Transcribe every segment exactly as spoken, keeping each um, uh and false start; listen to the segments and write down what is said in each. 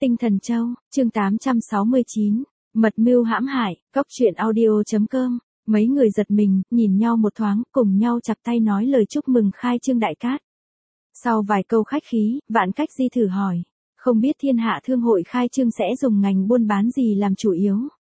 Tinh Thần Châu, chương tám trăm sáu mươi chín, mật mưu hãm hại, cóc truyện audio.com. Mấy người giật mình, nhìn nhau một thoáng, cùng nhau chặt tay nói lời chúc mừng khai trương đại cát. Sau vài câu khách khí, Vạn Cách Di thử hỏi, không biết Thiên Hạ Thương hội khai trương sẽ dùng ngành buôn bán gì làm chủ yếu?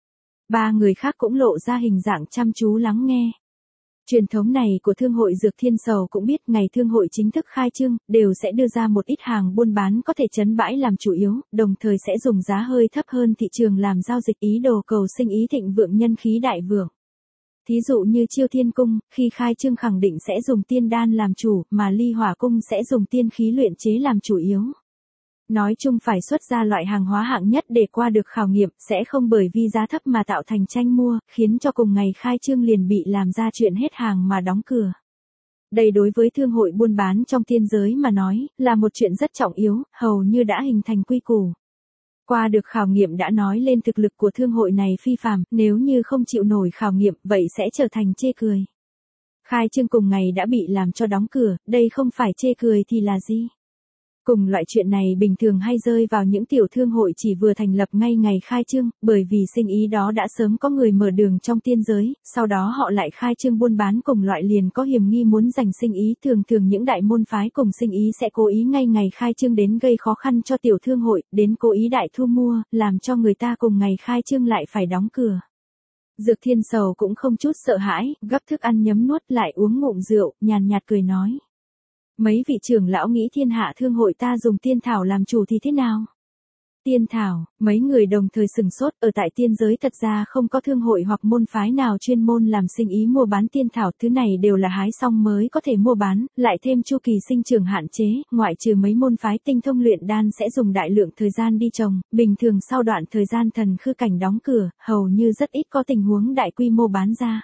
Ba người khác cũng lộ ra hình dạng chăm chú lắng nghe. Truyền thống này của Thương hội Dược Thiên Sầu cũng biết ngày thương hội chính thức khai trương, đều sẽ đưa ra một ít hàng buôn bán có thể trấn bãi làm chủ yếu, đồng thời sẽ dùng giá hơi thấp hơn thị trường làm giao dịch ý đồ cầu sinh ý thịnh vượng nhân khí đại vượng. Thí dụ như Chiêu Thiên Cung, khi khai trương khẳng định sẽ dùng tiên đan làm chủ, mà Ly Hỏa Cung sẽ dùng tiên khí luyện chế làm chủ yếu. Nói chung phải xuất ra loại hàng hóa hạng nhất để qua được khảo nghiệm, sẽ không bởi vì giá thấp mà tạo thành tranh mua, khiến cho cùng ngày khai trương liền bị làm ra chuyện hết hàng mà đóng cửa. Đây đối với thương hội buôn bán trong tiên giới mà nói, là một chuyện rất trọng yếu, hầu như đã hình thành quy củ. Qua được khảo nghiệm đã nói lên thực lực của thương hội này phi phàm, nếu như không chịu nổi khảo nghiệm, vậy sẽ trở thành chê cười. Khai trương cùng ngày đã bị làm cho đóng cửa, đây không phải chê cười thì là gì? Cùng loại chuyện này bình thường hay rơi vào những tiểu thương hội chỉ vừa thành lập ngay ngày khai trương, bởi vì sinh ý đó đã sớm có người mở đường trong tiên giới, sau đó họ lại khai trương buôn bán cùng loại liền có hiểm nghi muốn giành sinh ý. Thường thường những đại môn phái cùng sinh ý sẽ cố ý ngay ngày khai trương đến gây khó khăn cho tiểu thương hội, đến cố ý đại thu mua, làm cho người ta cùng ngày khai trương lại phải đóng cửa. Dược Thiên Sầu cũng không chút sợ hãi, gấp thức ăn nhấm nuốt lại uống ngụm rượu, nhàn nhạt cười nói. Mấy vị trưởng lão nghĩ Thiên Hạ Thương hội ta dùng tiên thảo làm chủ thì thế nào? Tiên thảo, mấy người đồng thời sừng sốt, ở tại tiên giới thật ra không có thương hội hoặc môn phái nào chuyên môn làm sinh ý mua bán tiên thảo, thứ này đều là hái xong mới có thể mua bán, lại thêm chu kỳ sinh trưởng hạn chế, ngoại trừ mấy môn phái tinh thông luyện đan sẽ dùng đại lượng thời gian đi trồng, bình thường sau đoạn thời gian thần khư cảnh đóng cửa, hầu như rất ít có tình huống đại quy mô bán ra.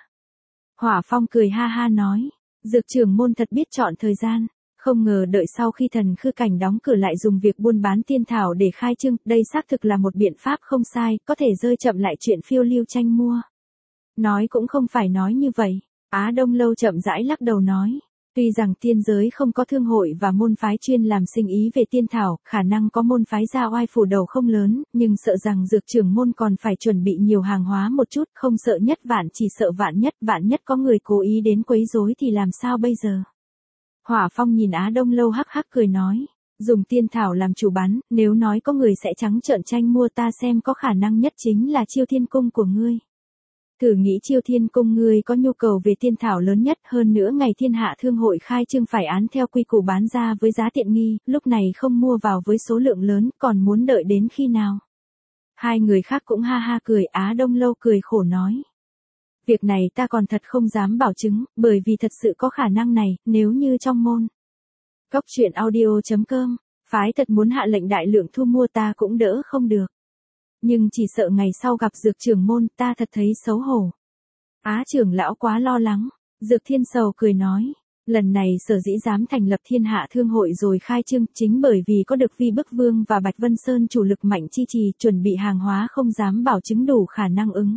Hỏa Phong cười ha ha nói, dược trưởng môn thật biết chọn thời gian. Không ngờ đợi sau khi thần khư cảnh đóng cửa lại dùng việc buôn bán tiên thảo để khai trương, đây xác thực là một biện pháp không sai, có thể rơi chậm lại chuyện phiêu lưu tranh mua. Nói cũng không phải nói như vậy, Á Đông Lâu chậm rãi lắc đầu nói, tuy rằng tiên giới không có thương hội và môn phái chuyên làm sinh ý về tiên thảo, khả năng có môn phái ra oai phủ đầu không lớn, nhưng sợ rằng dược trưởng môn còn phải chuẩn bị nhiều hàng hóa một chút, không sợ nhất vạn chỉ sợ vạn nhất, vạn nhất có người cố ý đến quấy rối thì làm sao bây giờ? Hỏa Phong nhìn Á Đông Lâu hắc hắc cười nói, dùng tiên thảo làm chủ bán, nếu nói có người sẽ trắng trợn tranh mua ta xem có khả năng nhất chính là Chiêu Thiên Cung của ngươi. Thử nghĩ Chiêu Thiên Cung ngươi có nhu cầu về tiên thảo lớn nhất, hơn nữa ngày Thiên Hạ Thương hội khai trương phải án theo quy củ bán ra với giá tiện nghi, lúc này không mua vào với số lượng lớn, còn muốn đợi đến khi nào? Hai người khác cũng ha ha cười, Á Đông Lâu cười khổ nói. Việc này ta còn thật không dám bảo chứng, bởi vì thật sự có khả năng này, nếu như trong môn. Cóc truyện audio.com, phái thật muốn hạ lệnh đại lượng thu mua ta cũng đỡ không được. Nhưng chỉ sợ ngày sau gặp dược trưởng môn ta thật thấy xấu hổ. Á trưởng lão quá lo lắng, Dược Thiên Sầu cười nói. Lần này sở dĩ dám thành lập Thiên Hạ Thương hội rồi khai trương chính bởi vì có được Vi Bức Vương và Bạch Vân Sơn chủ lực mạnh chi trì, chuẩn bị hàng hóa không dám bảo chứng đủ khả năng ứng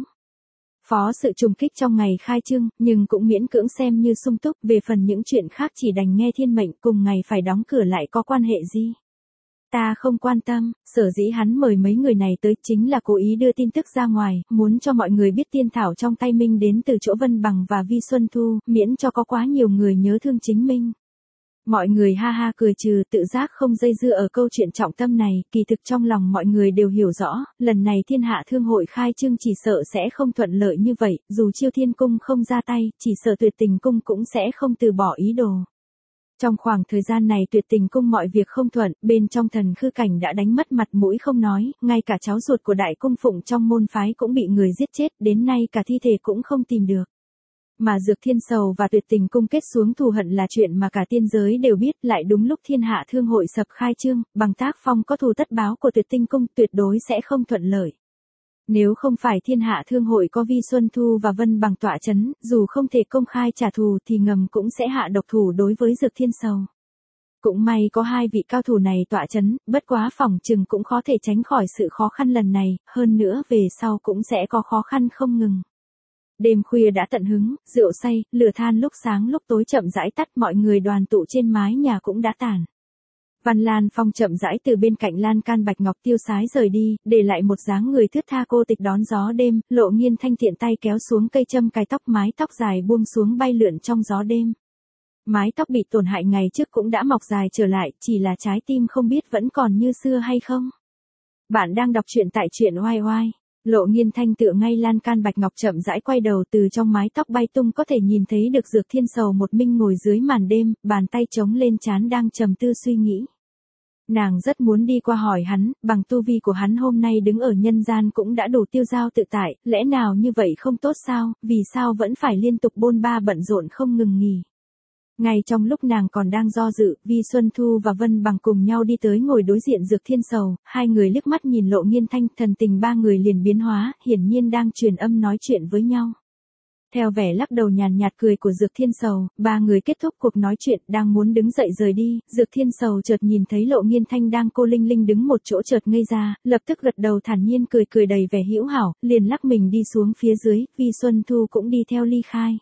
phó sự trùng kích trong ngày khai trương, nhưng cũng miễn cưỡng xem như sung túc, về phần những chuyện khác chỉ đành nghe thiên mệnh, cùng ngày phải đóng cửa lại có quan hệ gì. Ta không quan tâm, sở dĩ hắn mời mấy người này tới chính là cố ý đưa tin tức ra ngoài, muốn cho mọi người biết tiên thảo trong tay Minh đến từ chỗ Vân Bằng và Vi Xuân Thu, miễn cho có quá nhiều người nhớ thương chính Minh. Mọi người ha ha cười trừ, tự giác không dây dưa ở câu chuyện trọng tâm này, kỳ thực trong lòng mọi người đều hiểu rõ, lần này Thiên Hạ Thương hội khai trương chỉ sợ sẽ không thuận lợi như vậy, dù Chiêu Thiên Cung không ra tay, chỉ sợ Tuyệt Tình Cung cũng sẽ không từ bỏ ý đồ. Trong khoảng thời gian này Tuyệt Tình Cung mọi việc không thuận, bên trong thần khư cảnh đã đánh mất mặt mũi không nói, ngay cả cháu ruột của đại cung phụng trong môn phái cũng bị người giết chết, đến nay cả thi thể cũng không tìm được. Mà Dược Thiên Sầu và Tuyệt Tình Cung kết xuống thù hận là chuyện mà cả tiên giới đều biết, lại đúng lúc Thiên Hạ Thương hội sập khai trương, bằng tác phong có thù tất báo của Tuyệt Tinh Cung tuyệt đối sẽ không thuận lợi. Nếu không phải Thiên Hạ Thương hội có Vi Xuân Thu và Vân Bằng tọa chấn, dù không thể công khai trả thù thì ngầm cũng sẽ hạ độc thủ đối với Dược Thiên Sầu. Cũng may có hai vị cao thủ này tọa chấn, bất quá phỏng chừng cũng khó thể tránh khỏi sự khó khăn lần này, hơn nữa về sau cũng sẽ có khó khăn không ngừng. Đêm khuya đã tận hứng, rượu say, lửa than lúc sáng lúc tối chậm rãi tắt, mọi người đoàn tụ trên mái nhà cũng đã tàn. Văn Lan Phong chậm rãi từ bên cạnh lan can bạch ngọc tiêu sái rời đi, để lại một dáng người thướt tha cô tịch đón gió đêm. Lộ Nghiên Thanh tiện tay kéo xuống cây châm cài tóc, mái tóc dài buông xuống bay lượn trong gió đêm. Mái tóc bị tổn hại ngày trước cũng đã mọc dài trở lại, chỉ là trái tim không biết vẫn còn như xưa hay không. Bạn đang đọc truyện tại truyện oai oai. Lộ Nghiên Thanh tựa ngay lan can bạch ngọc chậm rãi quay đầu, từ trong mái tóc bay tung có thể nhìn thấy được Dược Thiên Sầu một mình ngồi dưới màn đêm, bàn tay chống lên trán đang trầm tư suy nghĩ. Nàng rất muốn đi qua hỏi hắn, bằng tu vi của hắn hôm nay đứng ở nhân gian cũng đã đủ tiêu dao tự tại, lẽ nào như vậy không tốt sao, vì sao vẫn phải liên tục bôn ba bận rộn không ngừng nghỉ. Ngay trong lúc nàng còn đang do dự, Vi Xuân Thu và Vân Bằng cùng nhau đi tới ngồi đối diện Dược Thiên Sầu, hai người liếc mắt nhìn Lộ Nghiên Thanh, thần tình ba người liền biến hóa, hiển nhiên đang truyền âm nói chuyện với nhau. Theo vẻ lắc đầu nhàn nhạt cười của Dược Thiên Sầu, ba người kết thúc cuộc nói chuyện, đang muốn đứng dậy rời đi, Dược Thiên Sầu chợt nhìn thấy Lộ Nghiên Thanh đang cô linh linh đứng một chỗ chợt ngây ra, lập tức gật đầu thản nhiên cười cười đầy vẻ hữu hảo, liền lắc mình đi xuống phía dưới, Vi Xuân Thu cũng đi theo ly khai.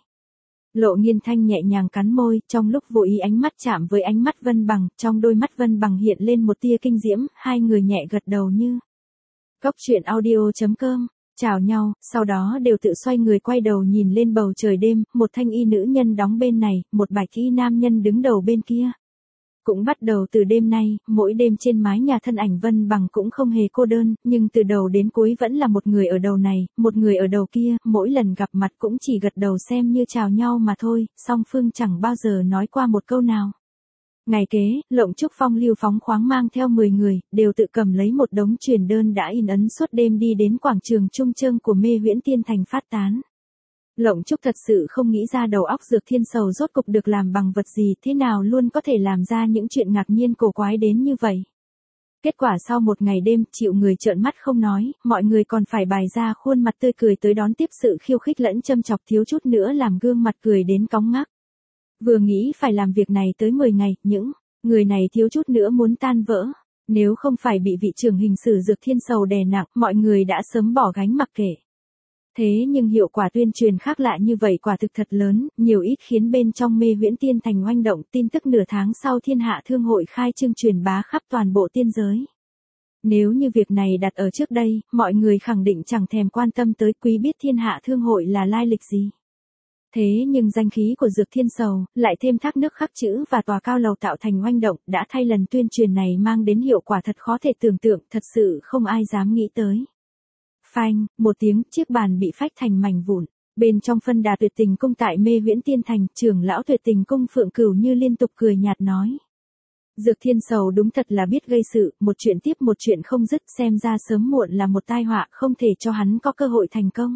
Lộ Nghiên Thanh nhẹ nhàng cắn môi, trong lúc vô ý ánh mắt chạm với ánh mắt Vân Bằng, trong đôi mắt Vân Bằng hiện lên một tia kinh diễm, hai người nhẹ gật đầu như. Cốc truyện audio chấm com, chào nhau, sau đó đều tự xoay người quay đầu nhìn lên bầu trời đêm, một thanh y nữ nhân đóng bên này, một bạch y nam nhân đứng đầu bên kia. Cũng bắt đầu từ đêm nay, mỗi đêm trên mái nhà thân ảnh Vân Bằng cũng không hề cô đơn, nhưng từ đầu đến cuối vẫn là một người ở đầu này, một người ở đầu kia, mỗi lần gặp mặt cũng chỉ gật đầu xem như chào nhau mà thôi, song phương chẳng bao giờ nói qua một câu nào. Ngày kế, Lộng Trúc Phong lưu phóng khoáng mang theo mười người, đều tự cầm lấy một đống truyền đơn đã in ấn suốt đêm đi đến quảng trường trung trương của Mê Huyễn Tiên Thành phát tán. Lộng Trúc thật sự không nghĩ ra đầu óc Dược Thiên Sầu rốt cục được làm bằng vật gì, thế nào luôn có thể làm ra những chuyện ngạc nhiên cổ quái đến như vậy. Kết quả sau một ngày đêm, chịu người trợn mắt không nói, mọi người còn phải bày ra khuôn mặt tươi cười tới đón tiếp sự khiêu khích lẫn châm chọc, thiếu chút nữa làm gương mặt cười đến cóng ngắc. Vừa nghĩ phải làm việc này tới mười ngày, những người này thiếu chút nữa muốn tan vỡ. Nếu không phải bị vị trưởng hình sử Dược Thiên Sầu đè nặng, mọi người đã sớm bỏ gánh mặc kệ. Thế nhưng hiệu quả tuyên truyền khác lạ như vậy quả thực thật lớn, nhiều ít khiến bên trong Mê Huyễn Tiên Thành oanh động, tin tức nửa tháng sau Thiên Hạ Thương hội khai trương truyền bá khắp toàn bộ tiên giới. Nếu như việc này đặt ở trước đây, mọi người khẳng định chẳng thèm quan tâm tới, quý biết Thiên Hạ Thương hội là lai lịch gì. Thế nhưng danh khí của Dược Thiên Sầu, lại thêm thác nước khắc chữ và tòa cao lầu tạo thành oanh động, đã thay lần tuyên truyền này mang đến hiệu quả thật khó thể tưởng tượng, thật sự không ai dám nghĩ tới. Phanh, một tiếng, chiếc bàn bị phách thành mảnh vụn. Bên trong phân đà Tuyệt Tình Cung tại Mê Huyễn Tiên Thành, trưởng lão Tuyệt Tình Cung Phượng Cửu Như liên tục cười nhạt nói. Dược Thiên Sầu đúng thật là biết gây sự, một chuyện tiếp một chuyện không dứt, xem ra sớm muộn là một tai họa, không thể cho hắn có cơ hội thành công.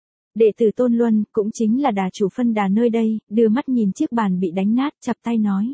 Đệ tử Tôn Luân, cũng chính là đà chủ phân đà nơi đây, đưa mắt nhìn chiếc bàn bị đánh nát, chắp tay nói.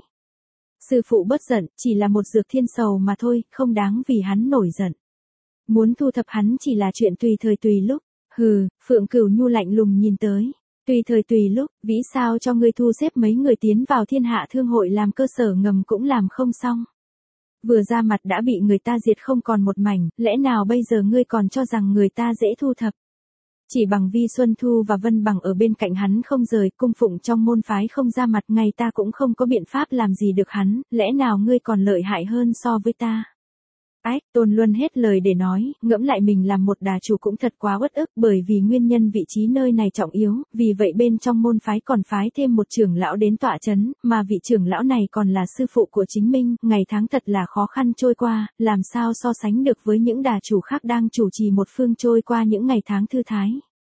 Sư phụ bớt giận, chỉ là một Dược Thiên Sầu mà thôi, không đáng vì hắn nổi giận. Muốn thu thập hắn chỉ là chuyện tùy thời tùy lúc. Hừ, Phượng Cửu Nhu lạnh lùng nhìn tới. Tùy thời tùy lúc, vĩ sao cho ngươi thu xếp mấy người tiến vào Thiên Hạ Thương hội làm cơ sở ngầm cũng làm không xong. Vừa ra mặt đã bị người ta diệt không còn một mảnh, lẽ nào bây giờ ngươi còn cho rằng người ta dễ thu thập. Chỉ bằng Vi Xuân Thu và Vân Bằng ở bên cạnh hắn không rời, cung phụng trong môn phái không ra mặt, ngay ta cũng không có biện pháp làm gì được hắn, lẽ nào ngươi còn lợi hại hơn so với ta. Ách, Tôn Luân hết lời để nói, ngẫm lại mình làm một đà chủ cũng thật quá uất ức, bởi vì nguyên nhân vị trí nơi này trọng yếu, vì vậy bên trong môn phái còn phái thêm một trưởng lão đến tọa chấn, mà vị trưởng lão này còn là sư phụ của chính mình, ngày tháng thật là khó khăn trôi qua, làm sao so sánh được với những đà chủ khác đang chủ trì một phương trôi qua những ngày tháng thư thái.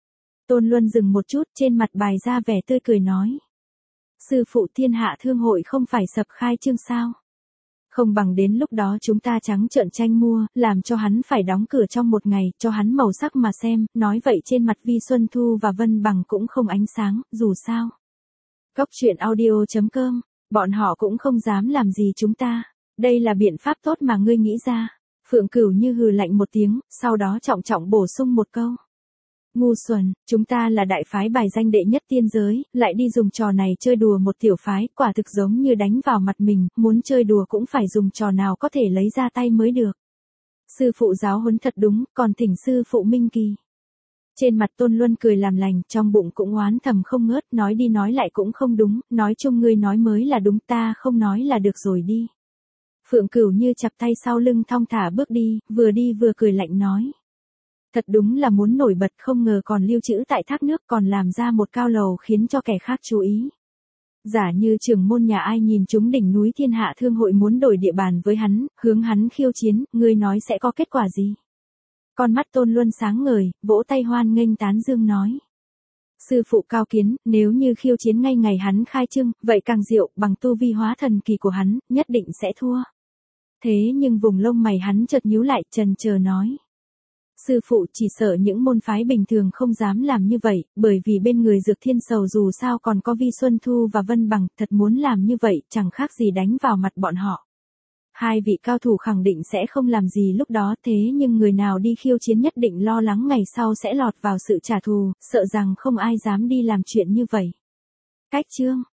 Tôn Luân dừng một chút, trên mặt bày ra vẻ tươi cười nói. Sư phụ Thiên Hạ Thương hội không phải sập khai trương sao? Không bằng đến lúc đó chúng ta trắng trợn tranh mua, làm cho hắn phải đóng cửa trong một ngày, cho hắn màu sắc mà xem, nói vậy trên mặt Vi Xuân Thu và Vân Bằng cũng không ánh sáng, dù sao. Cốc truyện audio chấm com, bọn họ cũng không dám làm gì chúng ta, đây là biện pháp tốt mà ngươi nghĩ ra. Phượng Cửu Như hừ lạnh một tiếng, sau đó trọng trọng bổ sung một câu. Ngu xuẩn, chúng ta là đại phái bài danh đệ nhất tiên giới, lại đi dùng trò này chơi đùa một tiểu phái, quả thực giống như đánh vào mặt mình, muốn chơi đùa cũng phải dùng trò nào có thể lấy ra tay mới được. Sư phụ giáo huấn thật đúng, còn thỉnh sư phụ minh kỳ. Trên mặt Tôn Luân cười làm lành, trong bụng cũng oán thầm không ngớt, nói đi nói lại cũng không đúng, nói chung ngươi nói mới là đúng, ta không nói là được rồi đi. Phượng Cửu Như chắp tay sau lưng thong thả bước đi, vừa đi vừa cười lạnh nói. Thật đúng là muốn nổi bật, không ngờ còn lưu trữ tại thác nước, còn làm ra một cao lầu khiến cho kẻ khác chú ý. Giả như trưởng môn nhà ai nhìn chúng đỉnh núi thiên hạ thương hội muốn đổi địa bàn với hắn, hướng hắn khiêu chiến, ngươi nói sẽ có kết quả gì? Con mắt Tôn Luân sáng ngời, vỗ tay hoan nghênh tán dương nói. Sư phụ cao kiến, nếu như khiêu chiến ngay ngày hắn khai trương, vậy càng diệu, bằng tu vi hóa thần kỳ của hắn, nhất định sẽ thua. Thế nhưng vùng lông mày hắn chợt nhíu lại, trần chờ nói. Sư phụ chỉ sợ những môn phái bình thường không dám làm như vậy, bởi vì bên người Dược Thiên Sầu dù sao còn có Vi Xuân Thu và Vân Bằng, thật muốn làm như vậy, chẳng khác gì đánh vào mặt bọn họ. Hai vị cao thủ khẳng định sẽ không làm gì lúc đó, thế nhưng người nào đi khiêu chiến nhất định lo lắng ngày sau sẽ lọt vào sự trả thù, sợ rằng không ai dám đi làm chuyện như vậy. Cách chương